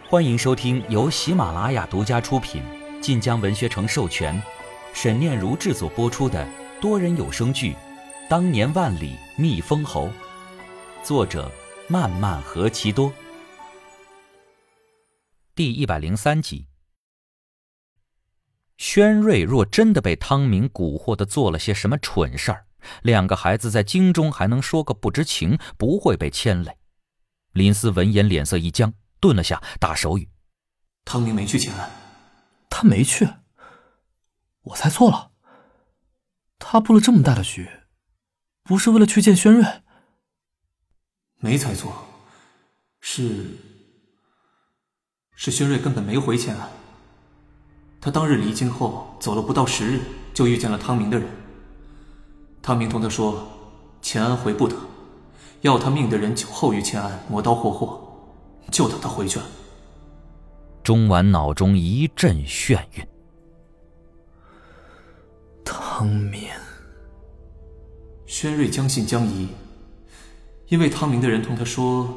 欢迎收听由喜马拉雅独家出品、晋江文学城授权、沈念如制作播出的多人有声剧《当年万里觅封侯》，作者漫漫何其多。第103集。宣瑞若真的被汤明蛊惑地做了些什么蠢事儿，两个孩子在京中还能说个不知情，不会被牵累。林思闻言脸色一僵，顿了下，打手语： 汤明没去前安。 他没去？我猜错了。他布了这么大的局，不是为了去见宣瑞？ 没猜错，是宣瑞根本没回前安。他当日离京后走了不到10日，就遇见了汤明的人。汤明同他说，前安回不得，要他命的人酒后与前安磨刀霍霍，就等他回去了。 钟婉脑中一阵眩晕。 汤明， 宣瑞将信将疑，因为汤明的人同他说，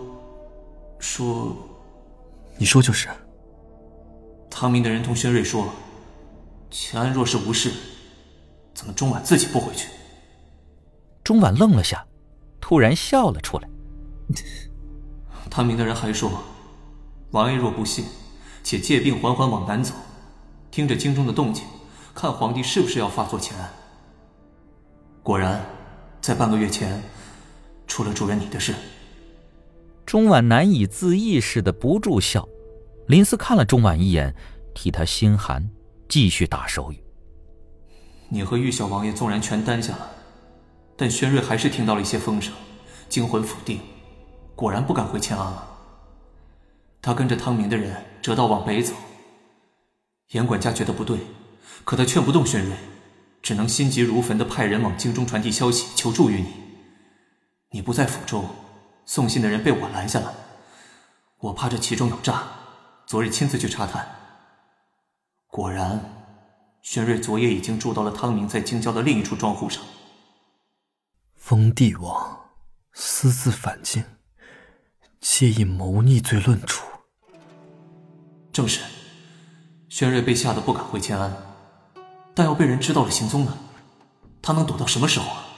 你说就是。 汤明的人同宣瑞说，前安若是无事，怎么钟婉自己不回去？ 钟婉愣了下，突然笑了出来。 汤明的人还说，王爷若不信，且借病缓缓往南走，听着京中的动静，看皇帝是不是要发作前案。果然在半个月前出了主人你的事。 钟婉难以自抑似的不住笑。林思看了钟婉一眼，替他心寒，继续打手语： 你和玉小王爷纵然全担下了，但宣瑞还是听到了一些风声，惊魂甫定，果然不敢回前安了。他跟着汤明的人折道往北走。严管家觉得不对，可他劝不动宣瑞，只能心急如焚地派人往京中传递消息，求助于你。你不在府中，送信的人被我拦下了，我怕这其中有诈，昨日亲自去查探。果然宣瑞昨夜已经住到了汤明在京郊的另一处庄户上。 封帝王私自返京，皆以谋逆罪论处。 正是，宣瑞被吓得不敢回前安，但要被人知道了行踪呢，他能躲到什么时候啊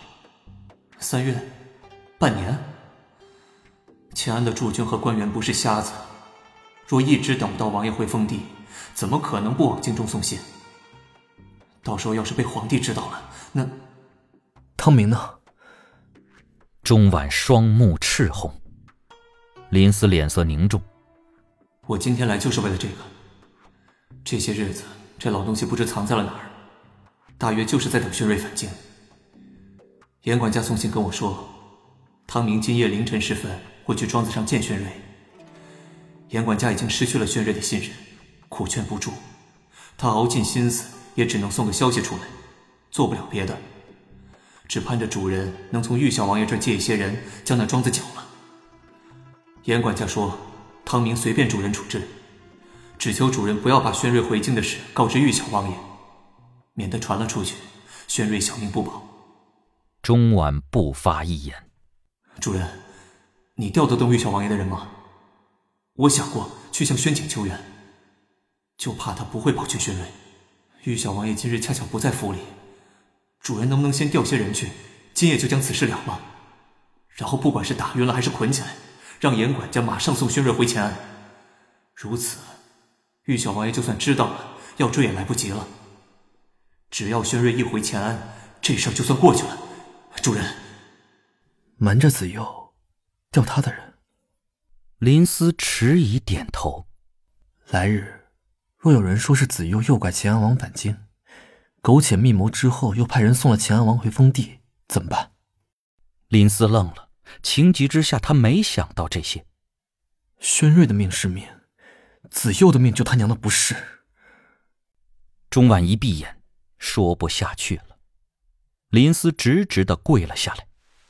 ？3月？半年？前安的驻军和官员不是瞎子，若一直等不到王爷回封地，怎么可能不往京中送信？到时候要是被皇帝知道了，那…… 汤明呢？ 钟婉双目赤红。林思脸色凝重。 我今天来就是为了这个。这些日子这老东西不知藏在了哪儿，大约就是在等宣瑞返京。严管家送信跟我说，汤明今夜凌晨时分会去庄子上见宣瑞。严管家已经失去了宣瑞的信任，苦劝不助，他熬尽心思也只能送个消息出来，做不了别的，只盼着主人能从玉小王爷这儿借一些人将那庄子缴了。严管家说，汤明随便主人处置，只求主人不要把宣瑞回京的事告知玉小王爷，免得传了出去，宣瑞小命不保。 钟婉不发一言。 主人，你调得动玉小王爷的人吗？我想过去向宣景求援，就怕他不会保全宣瑞。玉小王爷今日恰巧不在府里，主人能不能先调些人去，今夜就将此事了了，然后不管是打晕了还是捆起来，让严管家马上送宣瑞回前安。如此玉小王爷就算知道了，要追也来不及了。只要宣瑞一回前安，这事儿就算过去了。主人， 瞒着子佑，调他的人。 林思迟疑点头。 来日若有人说是子佑诱拐乾安王返京，苟且密谋之后又派人送了乾安王回封地，怎么办？ 林思愣了，情急之下他没想到这些。 宣瑞的命是命，子佑的命就他娘的不是。 钟婉一闭眼，说不下去了。林思直直地跪了下来。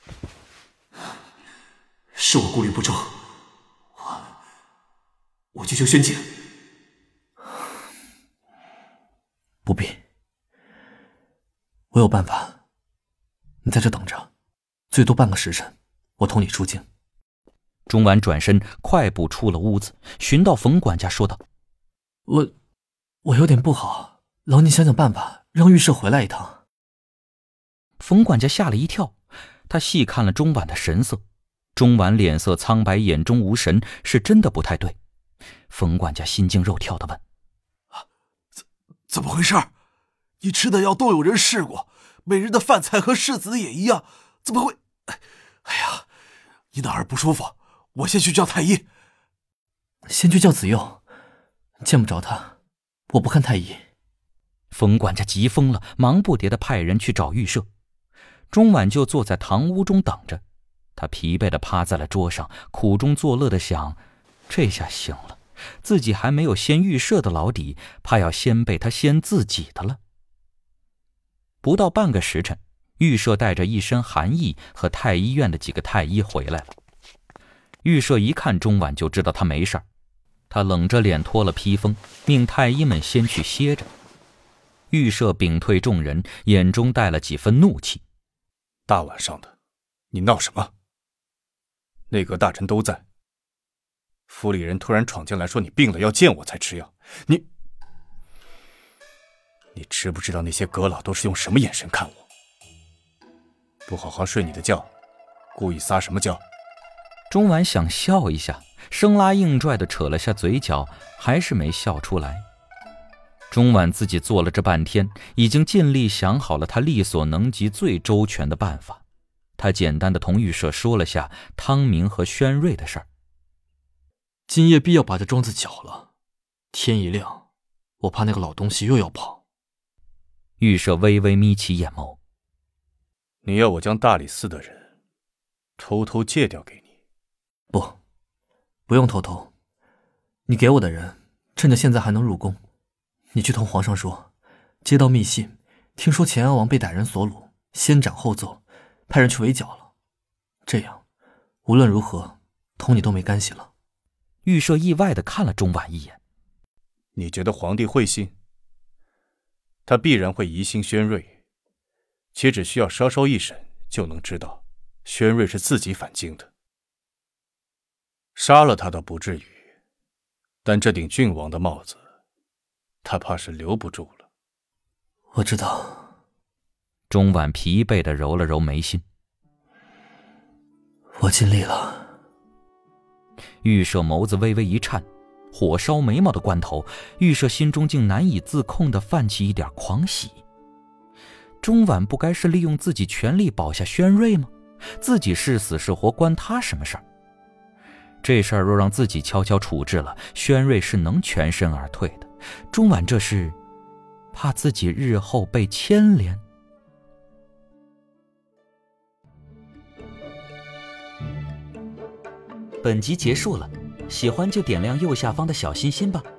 是我顾虑不周，我去求宣景。 不必，我有办法。你在这等着，最多半个时辰，我同你出京。 钟婉转身快步出了屋子，寻到冯管家说道： 我有点不好，劳您想想办法，让御舍回来一趟。 冯管家吓了一跳，他细看了钟婉的神色，钟婉脸色苍白，眼中无神，是真的不太对。冯管家心惊肉跳地问： 怎么回事？你吃的药都有人试过，每日的饭菜和世子的也一样，怎么会？哎呀，你哪儿不舒服？我先去叫太医。 先去叫子佑，见不着他，我不看太医。 冯管家急疯了，忙不迭地派人去找御舍。钟婉就坐在堂屋中等着，他疲惫地趴在了桌上，苦中作乐地想：这下行了，自己还没有掀御舍的老底，怕要先被他掀自己的了。不到半个时辰，御舍带着一身寒意和太医院的几个太医回来了。御舍一看钟婉就知道他没事儿，他冷着脸脱了披风，命太医们先去歇着。御舍屏退众人，眼中带了几分怒气： 大晚上的，你闹什么？内阁大臣都在，府里人突然闯进来说你病了要见我才吃药，你知不知道那些阁老都是用什么眼神看我？不好好睡你的觉，故意撒什么娇？ 钟婉想笑一下，生拉硬拽地扯了下嘴角，还是没笑出来。钟婉自己做了这半天，已经尽力想好了他力所能及最周全的办法。他简单地同御舍说了下汤明和宣瑞的事儿。 今夜必要把这庄子搅了，天一亮，我怕那个老东西又要跑。 御舍微微眯起眼眸： 你要我将大理寺的人偷偷借调给你？ 不用偷偷，你给我的人趁着现在还能入宫，你去同皇上说，接到密信，听说乾安王被歹人所掳，先斩后奏，派人去围剿了。这样无论如何同你都没干系了。 御舍意外地看了钟婉一眼： 你觉得皇帝会信？他必然会疑心宣瑞，且只需要稍稍一审就能知道宣瑞是自己返京的。杀了他倒不至于，但这顶郡王的帽子他怕是留不住了。 我知道。 钟婉疲惫地揉了揉眉心： 我尽力了。 御舍眸子微微一颤，火烧眉毛的关头，御舍心中竟难以自控地泛起一点狂喜。钟婉不该是利用自己权力保下宣瑞吗？自己是死是活关他什么事儿？这事儿若让自己悄悄处置了，宣瑞是能全身而退的。钟婉这是怕自己日后被牵连。本集结束了，喜欢就点亮右下方的小心心吧，